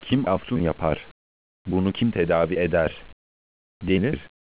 Kim afsun yapar? Bunu kim tedavi eder? Denir.